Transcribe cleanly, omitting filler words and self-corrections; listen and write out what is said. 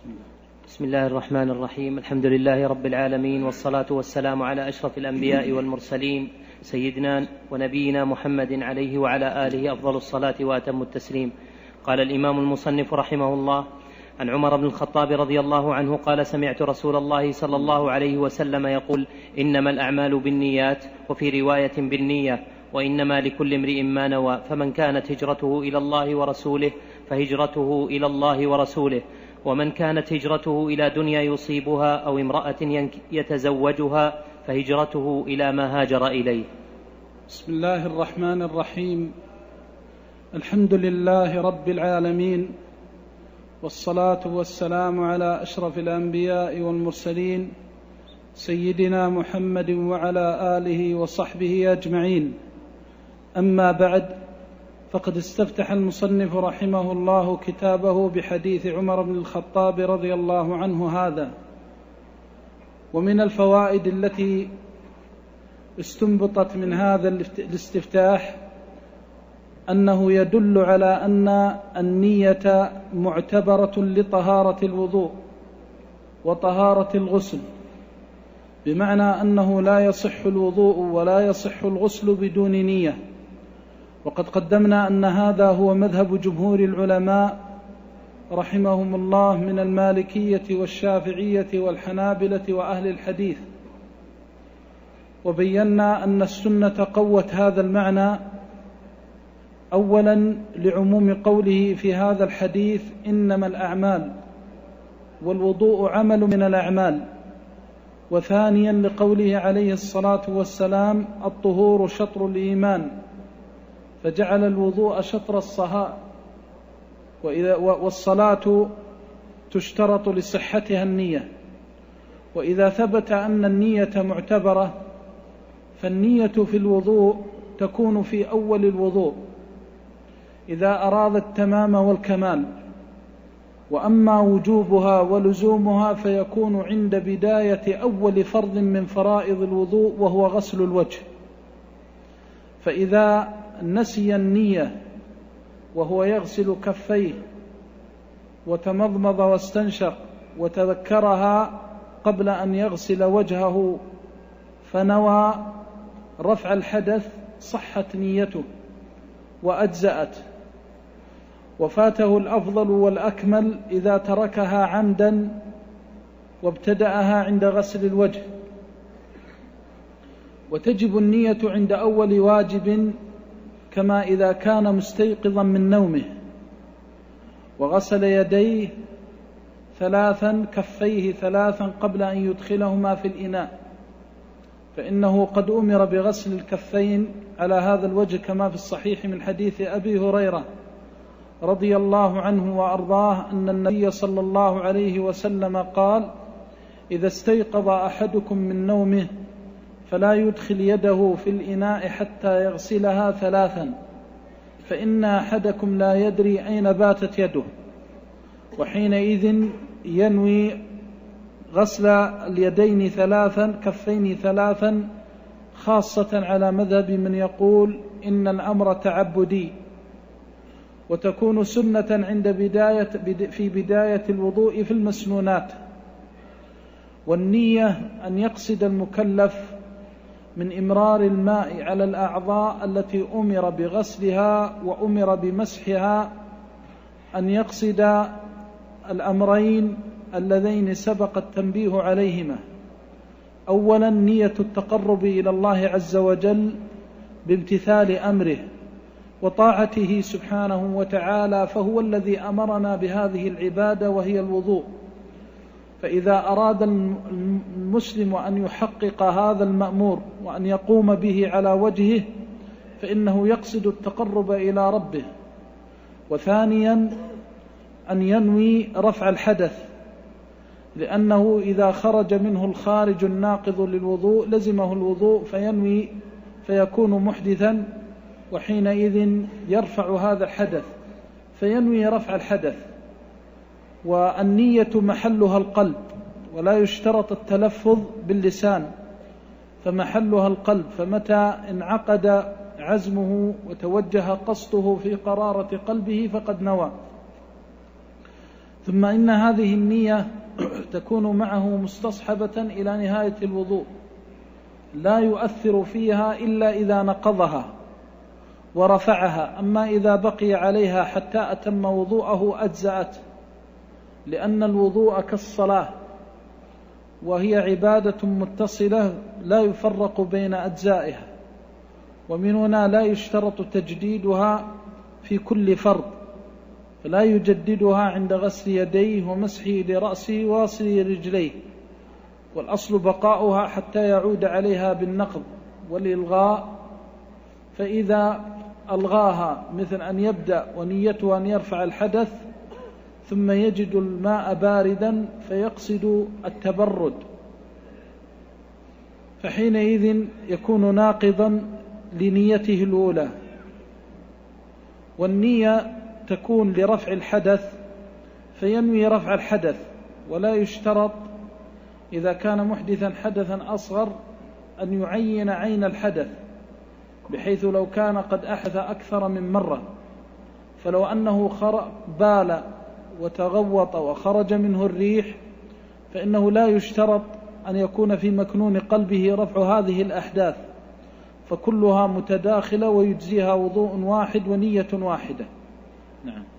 بسم الله الرحمن الرحيم. الحمد لله رب العالمين، والصلاة والسلام على أشرف الأنبياء والمرسلين سيدنا ونبينا محمد عليه وعلى آله أفضل الصلاة وأتم التسليم. قال الإمام المصنف رحمه الله: عن عمر بن الخطاب رضي الله عنه قال: سمعت رسول الله صلى الله عليه وسلم يقول: إنما الأعمال بالنيات، وفي رواية بالنية، وإنما لكل امرئ ما نوى، فمن كانت هجرته إلى الله ورسوله فهجرته إلى الله ورسوله، ومن كانت هجرته إلى دنيا يصيبها أو امرأة يتزوجها فهجرته إلى ما هاجر إليه. بسم الله الرحمن الرحيم. الحمد لله رب العالمين، والصلاة والسلام على أشرف الأنبياء والمرسلين سيدنا محمد وعلى آله وصحبه أجمعين. أما بعد، فقد استفتح المصنف رحمه الله كتابه بحديث عمر بن الخطاب رضي الله عنه هذا. ومن الفوائد التي استنبطت من هذا الاستفتاح أنه يدل على أن النية معتبرة لطهارة الوضوء وطهارة الغسل، بمعنى أنه لا يصح الوضوء ولا يصح الغسل بدون نية. وقد قدمنا أن هذا هو مذهب جمهور العلماء رحمهم الله من المالكية والشافعية والحنابلة وأهل الحديث، وبينا أن السنة قوت هذا المعنى أولا لعموم قوله في هذا الحديث: إنما الأعمال، والوضوء عمل من الأعمال. وثانيا لقوله عليه الصلاة والسلام: الطهور شطر الإيمان، فجعل الوضوء شطر الصلاة، والصلاة تشترط لصحتها النية. وإذا ثبت أن النية معتبرة، فالنية في الوضوء تكون في أول الوضوء إذا أراد التمام والكمال، وأما وجوبها ولزومها فيكون عند بداية أول فرض من فرائض الوضوء وهو غسل الوجه. فإذا نسي النية وهو يغسل كفيه وتمضمض واستنشق وتذكرها قبل أن يغسل وجهه فنوى رفع الحدث، صحت نيته وأجزأت. وفاته الأفضل والأكمل إذا تركها عمدا وابتدأها عند غسل الوجه. وتجب النية عند أول واجب، كما إذا كان مستيقظا من نومه وغسل يديه ثلاثا، كفيه ثلاثا قبل أن يدخلهما في الإناء، فإنه قد أمر بغسل الكفين على هذا الوجه كما في الصحيح من حديث أبي هريرة رضي الله عنه وأرضاه أن النبي صلى الله عليه وسلم قال: إذا استيقظ أحدكم من نومه فلا يدخل يده في الإناء حتى يغسلها ثلاثا، فإن أحدكم لا يدري أين باتت يده. وحينئذ ينوي غسل اليدين ثلاثا، كفين ثلاثا، خاصة على مذهب من يقول إن الأمر تعبدي، وتكون سنة في بداية الوضوء في المسنونات. والنية أن يقصد المكلف من إمرار الماء على الأعضاء التي أمر بغسلها وأمر بمسحها، أن يقصد الأمرين اللذين سبق التنبيه عليهما: أولا نية التقرب إلى الله عز وجل بامتثال أمره وطاعته سبحانه وتعالى، فهو الذي أمرنا بهذه العبادة وهي الوضوء. فإذا أراد المسلم أن يحقق هذا المأمور وأن يقوم به على وجهه فإنه يقصد التقرب إلى ربه. وثانيا أن ينوي رفع الحدث، لأنه إذا خرج منه الخارج الناقض للوضوء لزمه الوضوء فينوي فيكون محدثا، وحينئذ يرفع هذا الحدث فينوي رفع الحدث. والنية محلها القلب، ولا يشترط التلفظ باللسان، فمحلها القلب، فمتى انعقد عزمه وتوجه قصده في قرارة قلبه فقد نوى. ثم إن هذه النية تكون معه مستصحبة إلى نهاية الوضوء، لا يؤثر فيها إلا إذا نقضها ورفعها، أما إذا بقي عليها حتى أتم وضوءه أجزأت، لأن الوضوء كالصلاة وهي عبادة متصلة لا يفرق بين أجزائها، ومن هنا لا يشترط تجديدها في كل فرض، فلا يجددها عند غسل يديه ومسحه لرأسه وغسل رجليه، والأصل بقاؤها حتى يعود عليها بالنقض والإلغاء. فإذا ألغاها مثل أن يبدأ ونيته أن يرفع الحدث ثم يجد الماء باردا فيقصد التبرد، فحينئذ يكون ناقضا لنيته الأولى. والنية تكون لرفع الحدث فينوي رفع الحدث، ولا يشترط إذا كان محدثا حدثا أصغر أن يعين عين الحدث، بحيث لو كان قد أحدث أكثر من مرة، فلو أنه بال وتغوط وخرج منه الريح فإنه لا يشترط أن يكون في مكنون قلبه رفع هذه الأحداث، فكلها متداخلة ويجزيها وضوء واحد ونية واحدة. نعم.